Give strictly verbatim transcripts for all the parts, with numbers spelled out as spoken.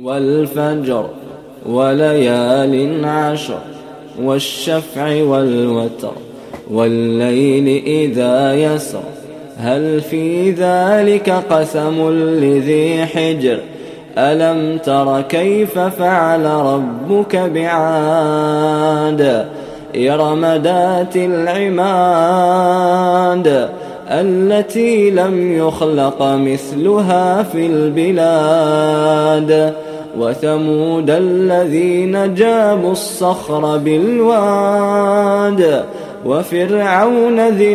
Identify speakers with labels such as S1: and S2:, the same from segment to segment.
S1: والفجر وليال عشر والشفع والوتر والليل إذا يسر هل في ذلك قسم لذي حجر ألم تر كيف فعل ربك بعاد إرم ذات العماد التي لم يخلق مثلها في البلاد وثمود الذين جابوا الصخر بالواد وفرعون ذي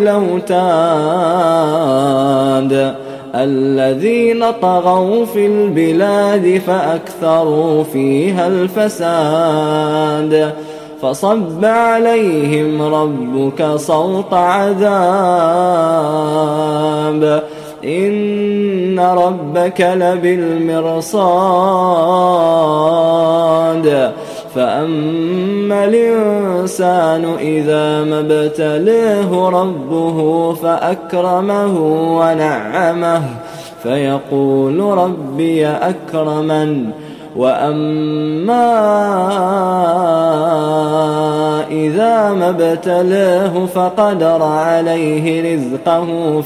S1: الأوتاد الذين طغوا في البلاد فأكثروا فيها الفساد فصب عليهم ربك صوت عذاب إن ربك لبالمرصاد فأما الإنسان إذا ما ابتلاه ربه فأكرمه ونعمه فيقول ربي أكرمن وأما إذا ما ابتلاه فقدر عليه رزقه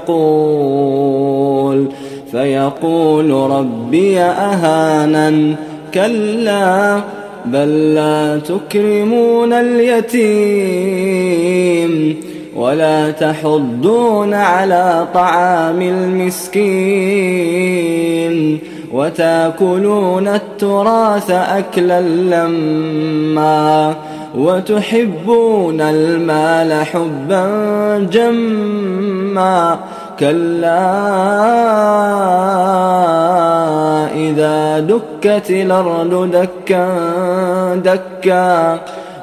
S1: فيقول فيقول ربي أهانن كلا بل لا تكرمون اليتيم ولا تحضون على طعام المسكين وتأكلون التراث أكلا لما وتحبون المال حبا جما كلا إذا دكت الأرض دكا دكا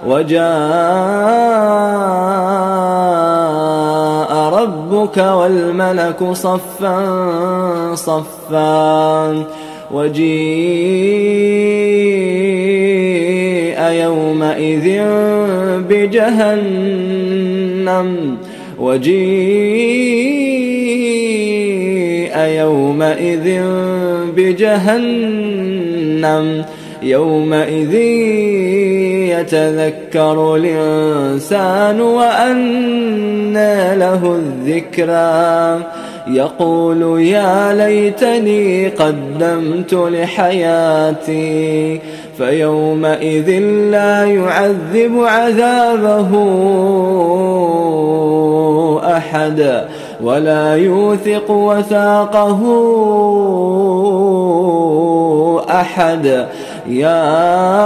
S1: وجاء ربك والملك صفا صفا وجيء يومئذ بجهنم وجيء يومئذ بجهنم يومئذ يتذكر الإنسان وأنى له الذكرى يقول يا ليتني قدمت لحياتي فيومئذ لا يعذب عذابه أحد ولا يوثق وثاقه أحد يا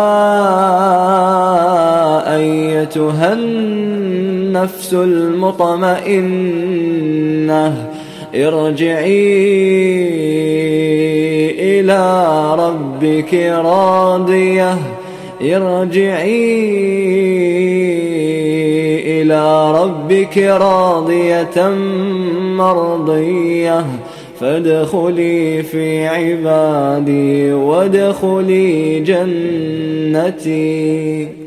S1: أيتها النفس المطمئنة ارجعي إلى ربك راضية ارجعي إلى ربك راضية مرضية فادخلي في عبادي وادخلي جنتي.